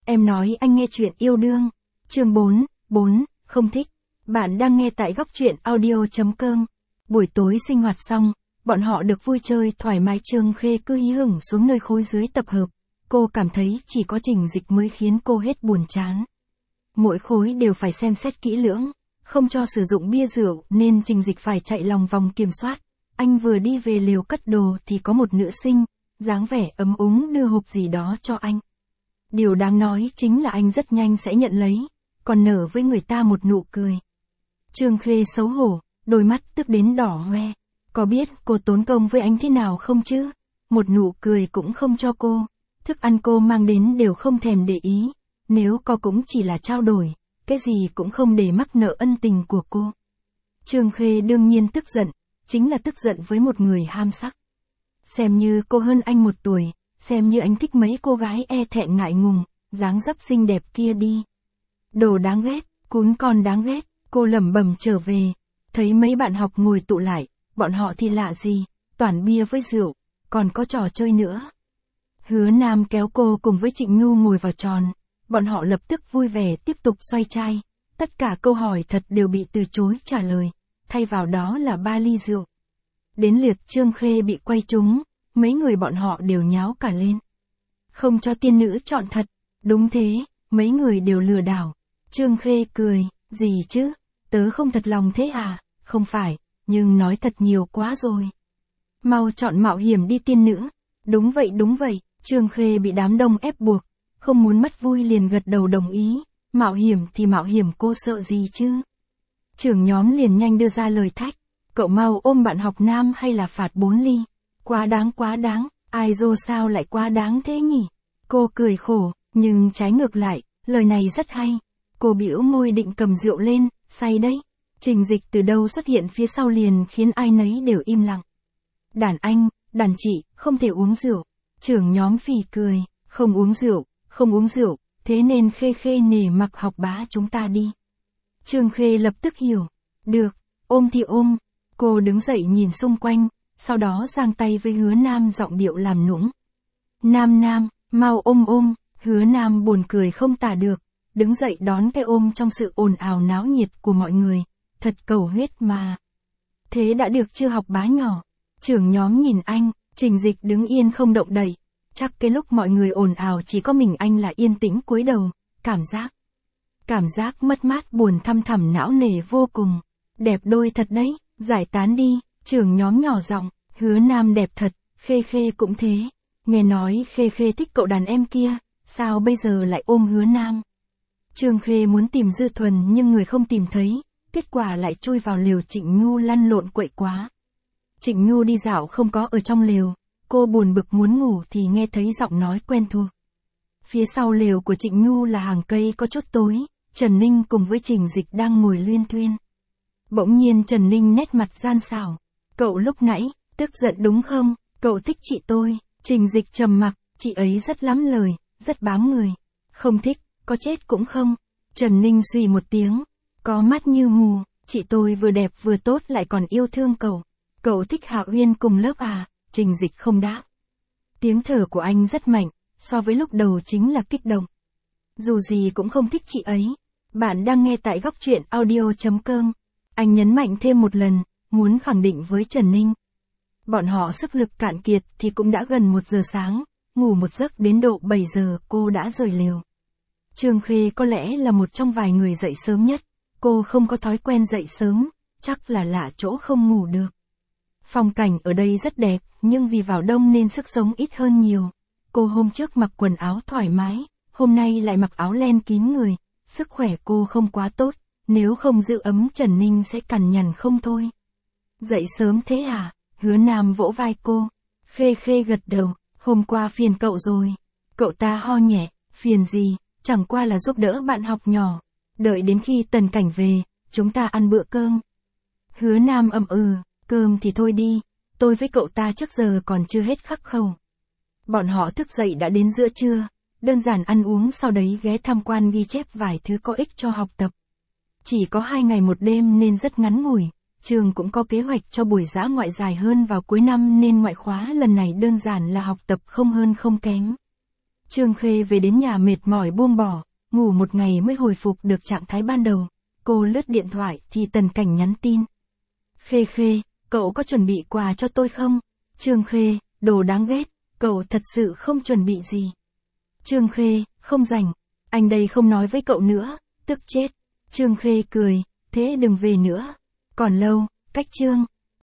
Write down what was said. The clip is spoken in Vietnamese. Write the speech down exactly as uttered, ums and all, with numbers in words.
Em nói anh nghe chuyện yêu đương. Chương bốn, bốn, không thích. Bạn đang nghe tại góc truyện audio.com. Buổi tối sinh hoạt xong, bọn họ được vui chơi thoải mái. Trương Khê cứ hí hửng xuống nơi khối dưới tập hợp. Cô cảm thấy chỉ có Trình Dịch mới khiến cô hết buồn chán. Mỗi khối đều phải xem xét kỹ lưỡng, không cho sử dụng bia rượu nên Trình Dịch phải chạy lòng vòng kiểm soát. Anh vừa đi về lều cất đồ thì có một nữ sinh, dáng vẻ ấm úng đưa hộp gì đó cho anh. Điều đáng nói chính là anh rất nhanh sẽ nhận lấy, còn nở với người ta một nụ cười. Trương Khê xấu hổ, đôi mắt tức đến đỏ hoe. Có biết cô tốn công với anh thế nào không chứ? Một nụ cười cũng không cho cô. Thức ăn cô mang đến đều không thèm để ý. Nếu có cũng chỉ là trao đổi, cái gì cũng không để mắc nợ ân tình của cô. Trương Khê đương nhiên tức giận, chính là tức giận với một người ham sắc. Xem như cô hơn anh một tuổi, xem như anh thích mấy cô gái e thẹn ngại ngùng, dáng dấp xinh đẹp kia đi. Đồ đáng ghét, cún con đáng ghét, cô lẩm bẩm trở về, thấy mấy bạn học ngồi tụ lại, bọn họ thì lạ gì, toàn bia với rượu, còn có trò chơi nữa. Hứa Nam kéo cô cùng với Trịnh Nhu ngồi vào tròn, bọn họ lập tức vui vẻ tiếp tục xoay chai, tất cả câu hỏi thật đều bị từ chối trả lời, thay vào đó là ba ly rượu. Đến lượt Trương Khê bị quay trúng, mấy người bọn họ đều nháo cả lên. Không cho tiên nữ chọn thật, đúng thế, mấy người đều lừa đảo. Trương Khê cười, gì chứ, tớ không thật lòng thế à, không phải, nhưng nói thật nhiều quá rồi. Mau chọn mạo hiểm đi tiên nữ. Đúng vậy đúng vậy, Trương Khê bị đám đông ép buộc, không muốn mất vui liền gật đầu đồng ý, mạo hiểm thì mạo hiểm, cô sợ gì chứ. Trưởng nhóm liền nhanh đưa ra lời thách, cậu mau ôm bạn học nam hay là phạt bốn ly. Quá đáng quá đáng, ai dô sao lại quá đáng thế nhỉ? Cô cười khổ, nhưng trái ngược lại, lời này rất hay. Cô bĩu môi định cầm rượu lên, say đấy. Trình Dịch từ đâu xuất hiện phía sau liền khiến ai nấy đều im lặng. Đàn anh, đàn chị, không thể uống rượu. Trưởng nhóm phì cười, không uống rượu, không uống rượu, thế nên Khê Khê nể mặc học bá chúng ta đi. Trương Khê lập tức hiểu, được, ôm thì ôm. Cô đứng dậy nhìn xung quanh, sau đó giang tay với Hứa Nam giọng điệu làm nũng. Nam Nam, mau ôm ôm. Hứa Nam buồn cười không tả được, đứng dậy đón cái ôm trong sự ồn ào náo nhiệt của mọi người, thật cầu huyết mà. Thế đã được chưa học bá nhỏ? Trưởng nhóm nhìn anh, Trình Dịch đứng yên không động đậy, chắc cái lúc mọi người ồn ào chỉ có mình anh là yên tĩnh cúi đầu, cảm giác. Cảm giác mất mát buồn thăm thẳm não nề vô cùng. Đẹp đôi thật đấy, giải tán đi, trưởng nhóm nhỏ giọng, Hứa Nam đẹp thật, Khê Khê cũng thế. Nghe nói Khê Khê thích cậu đàn em kia, sao bây giờ lại ôm Hứa Nam? Trương Khê muốn tìm Dư Thuần nhưng người không tìm thấy, kết quả lại chui vào lều Trịnh Nhu lăn lộn quậy quá. Trịnh Nhu đi dạo không có ở trong lều, cô buồn bực muốn ngủ thì nghe thấy giọng nói quen thuộc. Phía sau lều của Trịnh Nhu là hàng cây có chút tối, Trần Ninh cùng với Trình Dịch đang ngồi luyên thuyên. Bỗng nhiên Trần Ninh nét mặt gian xảo, cậu lúc nãy, tức giận đúng không, cậu thích chị tôi. Trình Dịch trầm mặc, chị ấy rất lắm lời, rất bám người. Không thích, có chết cũng không. Trần Ninh suy một tiếng, có mắt như mù, chị tôi vừa đẹp vừa tốt lại còn yêu thương cậu. Cậu thích Hạ Uyên cùng lớp à? Trình Dịch không đáp. Tiếng thở của anh rất mạnh, so với lúc đầu chính là kích động. Dù gì cũng không thích chị ấy. Bạn đang nghe tại góc truyện audio.com. Anh nhấn mạnh thêm một lần, muốn khẳng định với Trần Ninh. Bọn họ sức lực cạn kiệt thì cũng đã gần một giờ sáng, ngủ một giấc đến độ bảy giờ cô đã rời lều. Trương Khê có lẽ là một trong vài người dậy sớm nhất, cô không có thói quen dậy sớm, chắc là lạ chỗ không ngủ được. Phong cảnh ở đây rất đẹp, nhưng vì vào đông nên sức sống ít hơn nhiều. Cô hôm trước mặc quần áo thoải mái, hôm nay lại mặc áo len kín người, sức khỏe cô không quá tốt, nếu không giữ ấm Trần Ninh sẽ cằn nhằn không thôi. Dậy sớm thế à? Hứa Nam vỗ vai cô. Khê Khê gật đầu, hôm qua phiền cậu rồi. Cậu ta ho nhẹ, phiền gì, chẳng qua là giúp đỡ bạn học nhỏ. Đợi đến khi Tần Cảnh về, chúng ta ăn bữa cơm. Hứa Nam ậm ừ, cơm thì thôi đi, tôi với cậu ta trước giờ còn chưa hết khắc khẩu. Bọn họ thức dậy đã đến giữa trưa, đơn giản ăn uống sau đấy ghé tham quan ghi chép vài thứ có ích cho học tập. Chỉ có hai ngày một đêm nên rất ngắn ngủi. Trường cũng có kế hoạch cho buổi dã ngoại dài hơn vào cuối năm nên ngoại khóa lần này đơn giản là học tập không hơn không kém. Trương Khê về đến nhà mệt mỏi buông bỏ, ngủ một ngày mới hồi phục được trạng thái ban đầu. Cô lướt điện thoại thì Tần Cảnh nhắn tin. Khê Khê, cậu có chuẩn bị quà cho tôi không? Trương Khê, đồ đáng ghét, cậu thật sự không chuẩn bị gì. Trương Khê, không rảnh, anh đây không nói với cậu nữa, tức chết. Trương Khê cười, thế đừng về nữa. Còn lâu, cách Trương.